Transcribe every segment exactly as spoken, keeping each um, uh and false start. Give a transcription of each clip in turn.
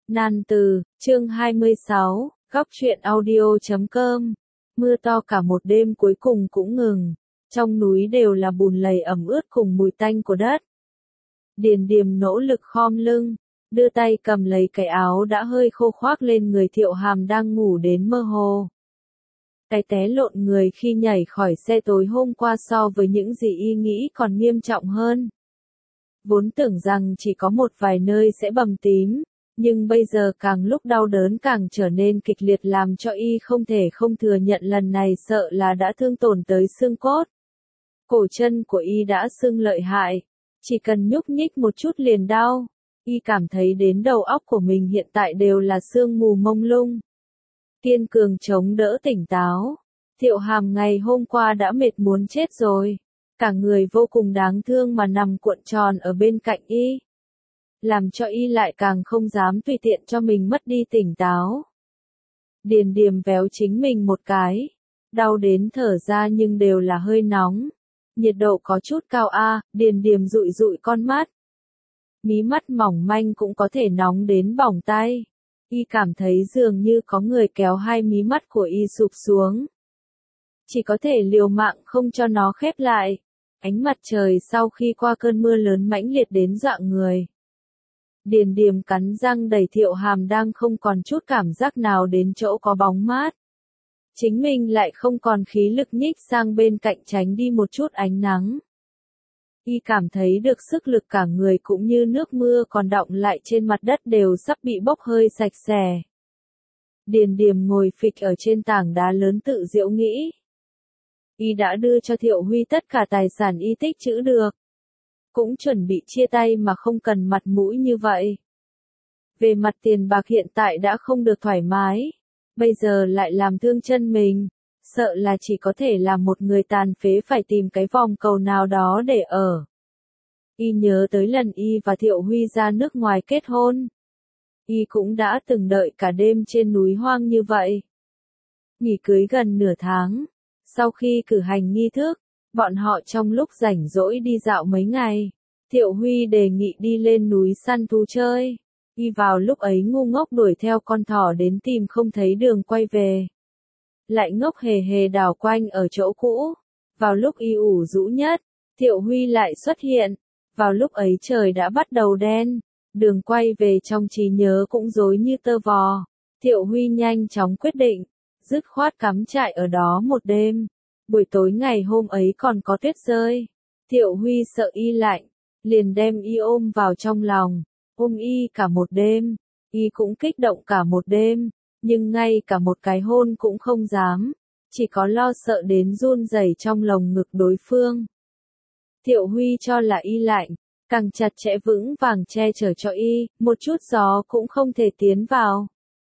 Nan từ, chương hai mươi sáu, góc truyện audio chấm com. Mưa to cả một đêm cuối cùng cũng ngừng. Trong núi đều là bùn lầy ẩm ướt cùng mùi tanh của đất. Điền Điềm nỗ lực khom lưng, đưa tay cầm lấy cái áo đã hơi khô khoác lên người Thiệu Hàm đang ngủ đến mơ hồ. Cái té lộn người khi nhảy khỏi xe tối hôm qua so với những gì y nghĩ còn nghiêm trọng hơn. Vốn tưởng rằng chỉ có một vài nơi sẽ bầm tím, nhưng bây giờ càng lúc đau đớn càng trở nên kịch liệt làm cho y không thể không thừa nhận lần này sợ là đã thương tổn tới xương cốt. Cổ chân của y đã sưng lợi hại, chỉ cần nhúc nhích một chút liền đau. Y cảm thấy đến đầu óc của mình hiện tại đều là sương mù mông lung. Kiên cường chống đỡ tỉnh táo. Thiệu Hàm ngày hôm qua đã mệt muốn chết rồi. Cả người vô cùng đáng thương mà nằm cuộn tròn ở bên cạnh y. Làm cho y lại càng không dám tùy tiện cho mình mất đi tỉnh táo. Điền Điềm véo chính mình một cái. Đau đến thở ra nhưng đều là hơi nóng. Nhiệt độ có chút cao a, Điền Điềm dụi dụi con mắt. Mí mắt mỏng manh cũng có thể nóng đến bỏng tay. Y cảm thấy dường như có người kéo hai mí mắt của y sụp xuống. Chỉ có thể liều mạng không cho nó khép lại. Ánh mặt trời sau khi qua cơn mưa lớn mãnh liệt đến dọa người. Điền Điềm cắn răng đẩy Thiệu Hàm đang không còn chút cảm giác nào đến chỗ có bóng mát. Chính mình lại không còn khí lực nhích sang bên cạnh tránh đi một chút ánh nắng. Y cảm thấy được sức lực cả người cũng như nước mưa còn đọng lại trên mặt đất đều sắp bị bốc hơi sạch sẽ. Điền Điềm ngồi phịch ở trên tảng đá lớn tự giễu nghĩ. Y đã đưa cho Thiệu Huy tất cả tài sản y tích trữ được. Cũng chuẩn bị chia tay mà không cần mặt mũi như vậy. Về mặt tiền bạc hiện tại đã không được thoải mái. Bây giờ lại làm thương chân mình. Sợ là chỉ có thể làm một người tàn phế phải tìm cái vòng cầu nào đó để ở. Y nhớ tới lần y và Thiệu Huy ra nước ngoài kết hôn. Y cũng đã từng đợi cả đêm trên núi hoang như vậy. Nghỉ cưới gần nửa tháng. Sau khi cử hành nghi thức, bọn họ trong lúc rảnh rỗi đi dạo mấy ngày. Thiệu Huy đề nghị đi lên núi săn thú chơi. Y vào lúc ấy ngu ngốc đuổi theo con thỏ đến tìm không thấy đường quay về. Lại ngốc hề hề đảo quanh ở chỗ cũ. Vào lúc y ủ rũ nhất, Thiệu Huy lại xuất hiện. Vào lúc ấy trời đã bắt đầu đen. Đường quay về trong trí nhớ cũng rối như tơ vò. Thiệu Huy nhanh chóng quyết định. Dứt khoát cắm trại ở đó một đêm. Buổi tối ngày hôm ấy còn có tuyết rơi. Thiệu Huy sợ y lạnh. Liền đem y ôm vào trong lòng. Ôm y cả một đêm. Y cũng kích động cả một đêm. Nhưng ngay cả một cái hôn cũng không dám. Chỉ có lo sợ đến run rẩy trong lồng ngực đối phương. Thiệu Huy cho là y lạnh. Càng chặt chẽ vững vàng che chở cho y. Một chút gió cũng không thể tiến vào.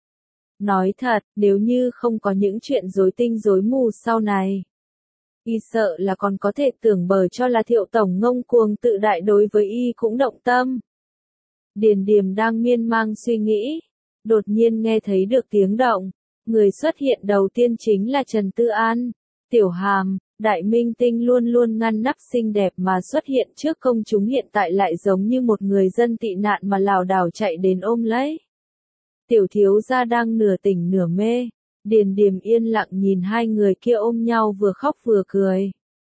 Nói thật, nếu như không có những chuyện rối tinh rối mù sau này. Y sợ là còn có thể tưởng bờ cho là Thiệu Tổng ngông cuồng tự đại đối với y cũng động tâm. Điền Điềm đang miên man suy nghĩ. Đột nhiên nghe thấy được tiếng động. Người xuất hiện đầu tiên chính là Trần Tư An. Tiểu Hàm, đại minh tinh luôn luôn ngăn nắp xinh đẹp mà xuất hiện trước công chúng hiện tại lại giống như một người dân tị nạn mà lảo đảo chạy đến ôm lấy. Tiểu thiếu gia đang nửa tỉnh nửa mê. Điền Điềm yên lặng nhìn hai người kia ôm nhau vừa khóc vừa cười.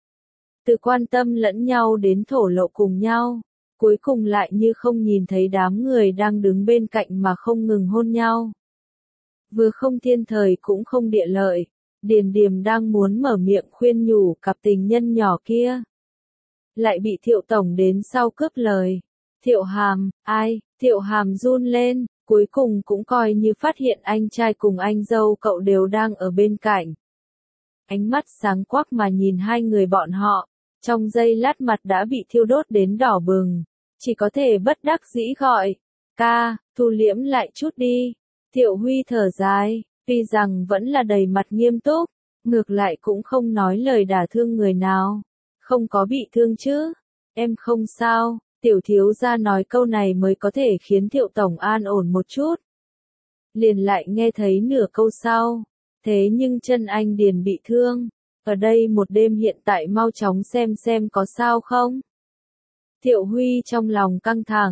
Từ quan tâm lẫn nhau đến thổ lộ cùng nhau. Cuối cùng lại như không nhìn thấy đám người đang đứng bên cạnh mà không ngừng hôn nhau. Vừa không thiên thời cũng không địa lợi. Điền Điềm đang muốn mở miệng khuyên nhủ cặp tình nhân nhỏ kia. Lại bị Thiệu Tổng đến sau cướp lời. Thiệu Hàm, ai? Thiệu Hàm run lên. Cuối cùng cũng coi như phát hiện anh trai cùng anh dâu cậu đều đang ở bên cạnh. Ánh mắt sáng quắc mà nhìn hai người bọn họ, trong giây lát mặt đã bị thiêu đốt đến đỏ bừng. Chỉ có thể bất đắc dĩ gọi, ca, thu liễm lại chút đi. Thiệu Huy thở dài, tuy rằng vẫn là đầy mặt nghiêm túc, ngược lại cũng không nói lời đả thương người nào. Không có bị thương chứ, em không sao. Tiểu thiếu gia nói câu này mới có thể khiến Thiệu Tổng an ổn một chút. Liền lại nghe thấy nửa câu sau. Thế nhưng chân anh Điền bị thương. Ở đây một đêm hiện tại mau chóng xem xem có sao không. Thiệu Huy trong lòng căng thẳng.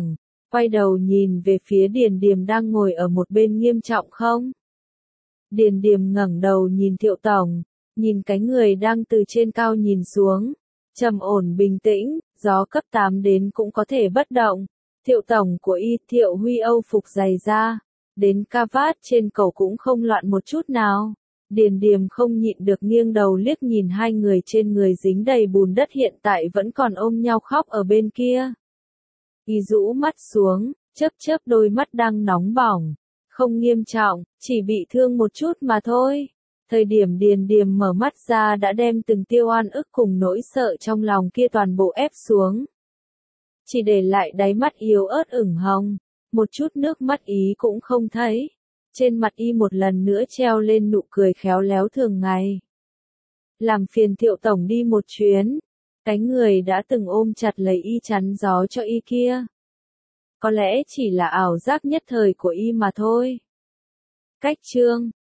quay đầu nhìn về phía Điền Điềm đang ngồi ở một bên. Nghiêm trọng không? Điền Điềm ngẩng đầu nhìn Thiệu tổng, nhìn cái người đang từ trên cao nhìn xuống, trầm ổn bình tĩnh, gió cấp tám đến cũng có thể bất động. Thiệu tổng của y, Thiệu Huy Âu phục dày da, đến ca vát trên cổ cũng không loạn một chút nào. Điền Điềm không nhịn được nghiêng đầu liếc nhìn hai người trên người dính đầy bùn đất hiện tại vẫn còn ôm nhau khóc ở bên kia. Y rũ mắt xuống, chớp chớp đôi mắt đang nóng bỏng. Không nghiêm trọng, chỉ bị thương một chút mà thôi. Thời điểm Điền Điềm mở mắt ra đã đem từng tiêu oan ức cùng nỗi sợ trong lòng kia toàn bộ ép xuống. Chỉ để lại đáy mắt yếu ớt ửng hồng, một chút nước mắt ý cũng không thấy. Trên mặt y một lần nữa treo lên nụ cười khéo léo thường ngày. Làm phiền Thiệu tổng đi một chuyến. Cái người đã từng ôm chặt lấy y chắn gió cho y kia. Có lẽ chỉ là ảo giác nhất thời của y mà thôi. Cách chương